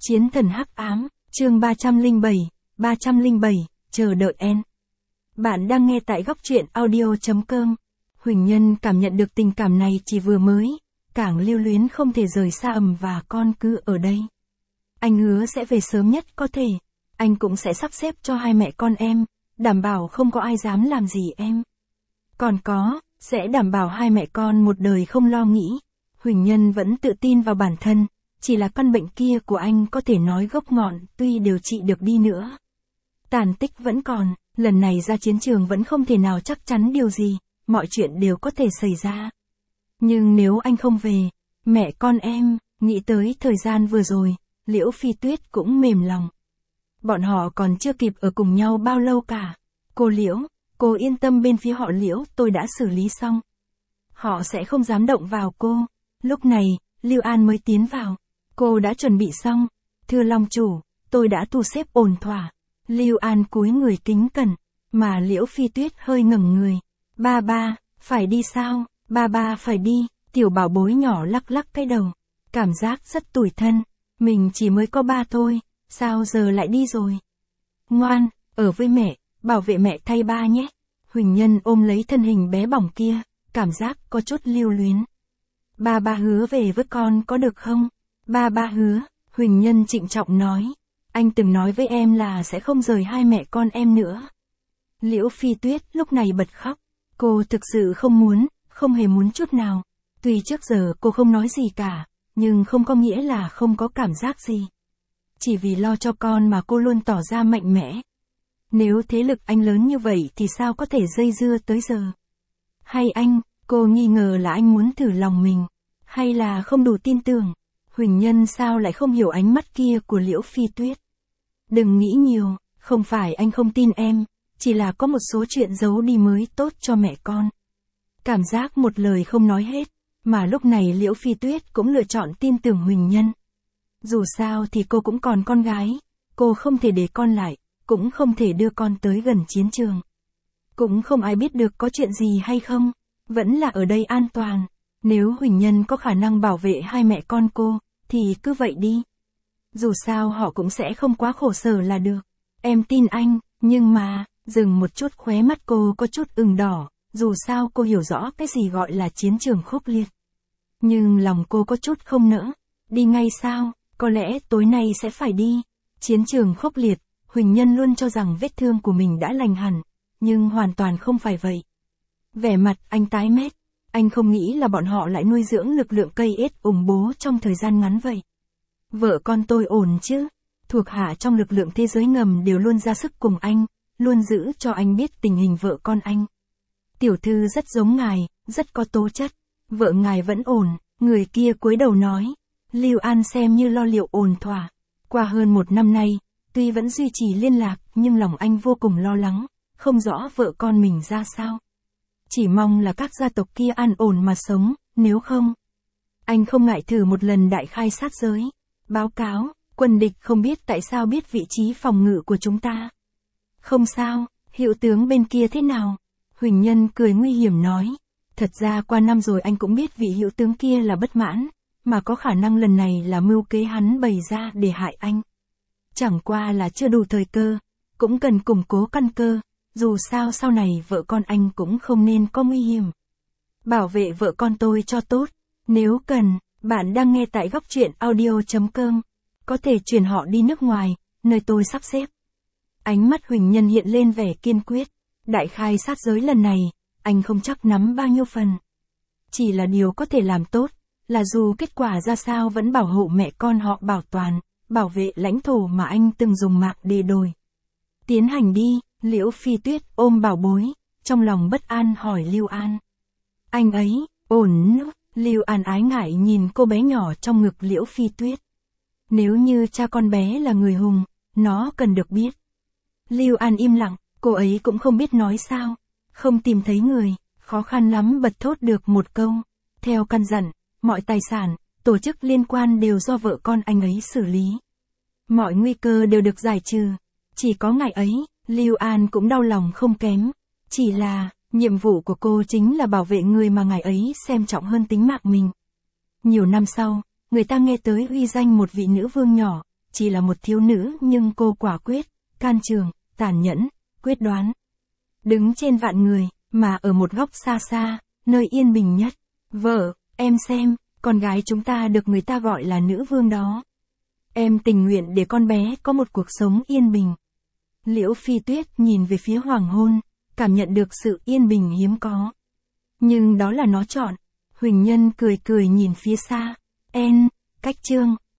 Chiến thần hắc ám, chương 307, chờ đợi en. Bạn đang nghe tại góc truyện audio.com. Huỳnh Nhân cảm nhận được tình cảm này chỉ vừa mới, càng lưu luyến không thể rời xa và con cứ ở đây. Anh hứa sẽ về sớm nhất có thể, anh cũng sẽ sắp xếp cho hai mẹ con em, đảm bảo không có ai dám làm gì em. Còn có, sẽ đảm bảo hai mẹ con một đời không lo nghĩ. Huỳnh Nhân vẫn tự tin vào bản thân, chỉ là căn bệnh kia của anh có thể nói gốc ngọn tuy điều trị được đi nữa. Tàn tích vẫn còn, lần này ra chiến trường vẫn không thể nào chắc chắn điều gì, mọi chuyện đều có thể xảy ra. Nhưng nếu anh không về, mẹ con em, nghĩ tới thời gian vừa rồi, Liễu Phi Tuyết cũng mềm lòng. Bọn họ còn chưa kịp ở cùng nhau bao lâu cả. Cô Liễu, cô yên tâm, bên phía họ Liễu tôi đã xử lý xong. Họ sẽ không dám động vào cô. Lúc này, Lưu An mới tiến vào. Cô đã chuẩn bị xong. Thưa Long chủ, tôi đã thu xếp ổn thỏa. Lưu An cúi người kính cẩn, mà Liễu Phi Tuyết hơi ngẩng người. Ba, phải đi sao? Ba phải đi. Tiểu bảo bối nhỏ lắc lắc cái đầu. Cảm giác rất tủi thân. Mình chỉ mới có 3 thôi, sao giờ lại đi rồi? Ngoan, ở với mẹ, bảo vệ mẹ thay ba nhé. Huỳnh Nhân ôm lấy thân hình bé bỏng kia, cảm giác có chút lưu luyến. Ba hứa về với con có được không? Ba hứa, Huỳnh Nhân trịnh trọng nói. Anh từng nói với em là sẽ không rời hai mẹ con em nữa. Liễu Phi Tuyết lúc này bật khóc. Cô thực sự không muốn, không hề muốn chút nào. Tuy trước giờ cô không nói gì cả, nhưng không có nghĩa là không có cảm giác gì. Chỉ vì lo cho con mà cô luôn tỏ ra mạnh mẽ. Nếu thế lực anh lớn như vậy thì sao có thể dây dưa tới giờ? Hay anh, cô nghi ngờ là anh muốn thử lòng mình, hay là không đủ tin tưởng? Huỳnh Nhân sao lại không hiểu ánh mắt kia của Liễu Phi Tuyết? Đừng nghĩ nhiều, không phải anh không tin em, chỉ là có một số chuyện giấu đi mới tốt cho mẹ con. Cảm giác một lời không nói hết, mà lúc này Liễu Phi Tuyết cũng lựa chọn tin tưởng Huỳnh Nhân. Dù sao thì cô cũng còn con gái, cô không thể để con lại, cũng không thể đưa con tới gần chiến trường. Cũng không ai biết được có chuyện gì hay không, vẫn là ở đây an toàn. Nếu Huỳnh Nhân có khả năng bảo vệ hai mẹ con cô, thì cứ vậy đi. Dù sao họ cũng sẽ không quá khổ sở là được. Em tin anh, nhưng mà, dừng một chút, khóe mắt cô có chút ửng đỏ, dù sao cô hiểu rõ cái gì gọi là chiến trường khốc liệt. Nhưng lòng cô có chút không nỡ. Đi ngay sao? Có lẽ tối nay sẽ phải đi. Chiến trường khốc liệt, Huỳnh Nhân luôn cho rằng vết thương của mình đã lành hẳn, nhưng hoàn toàn không phải vậy. Vẻ mặt anh tái mét, anh không nghĩ là bọn họ lại nuôi dưỡng lực lượng cây ết ủng bố trong thời gian ngắn vậy. Vợ con tôi ổn chứ? Thuộc hạ trong lực lượng thế giới ngầm đều luôn ra sức cùng anh, luôn giữ cho anh biết tình hình vợ con anh. Tiểu thư rất giống ngài, rất có tố chất. Vợ ngài vẫn ổn, người kia cúi đầu nói. Lưu An xem như lo liệu ổn thỏa. Qua hơn 1 năm nay, tuy vẫn duy trì liên lạc, nhưng lòng anh vô cùng lo lắng, không rõ vợ con mình ra sao. Chỉ mong là các gia tộc kia an ổn mà sống, nếu không. Anh không ngại thử một lần đại khai sát giới. Báo cáo, quân địch không biết tại sao biết vị trí phòng ngự của chúng ta. Không sao, hiệu tướng bên kia thế nào? Huỳnh Nhân cười nguy hiểm nói. Thật ra qua năm rồi anh cũng biết vị hiệu tướng kia là bất mãn, mà có khả năng lần này là mưu kế hắn bày ra để hại anh. Chẳng qua là chưa đủ thời cơ, cũng cần củng cố căn cơ, dù sao sau này vợ con anh cũng không nên có nguy hiểm. Bảo vệ vợ con tôi cho tốt, nếu cần, bạn đang nghe tại góc truyện audio.com, có thể chuyển họ đi nước ngoài, nơi tôi sắp xếp. Ánh mắt Huỳnh Nhân hiện lên vẻ kiên quyết, đại khai sát giới lần này, anh không chắc nắm bao nhiêu phần. Chỉ là điều có thể làm tốt, là dù kết quả ra sao vẫn bảo hộ mẹ con họ bảo toàn, bảo vệ lãnh thổ mà anh từng dùng mạng để đổi. Tiến hành đi, Liễu Phi Tuyết ôm bảo bối, trong lòng bất an hỏi Lưu An. Anh ấy, ổn. Lưu An ái ngại nhìn cô bé nhỏ trong ngực Liễu Phi Tuyết. Nếu như cha con bé là người hùng, nó cần được biết. Lưu An im lặng, cô ấy cũng không biết nói sao. Không tìm thấy người, khó khăn lắm bật thốt được một câu. Theo căn dặn, mọi tài sản, tổ chức liên quan đều do vợ con anh ấy xử lý. Mọi nguy cơ đều được giải trừ. Chỉ có ngày ấy, Lưu An cũng đau lòng không kém. Chỉ là, nhiệm vụ của cô chính là bảo vệ người mà ngài ấy xem trọng hơn tính mạng mình. Nhiều năm sau, người ta nghe tới uy danh một vị nữ vương nhỏ, chỉ là một thiếu nữ nhưng cô quả quyết, can trường, tàn nhẫn, quyết đoán. Đứng trên vạn người, mà ở một góc xa xa, nơi yên bình nhất. Vợ, em xem, con gái chúng ta được người ta gọi là nữ vương đó. Em tình nguyện để con bé có một cuộc sống yên bình. Liễu Phi Tuyết nhìn về phía hoàng hôn, cảm nhận được sự yên bình hiếm có. Nhưng đó là nó chọn. Huỳnh Nhân cười cười nhìn phía xa. Cách Trương,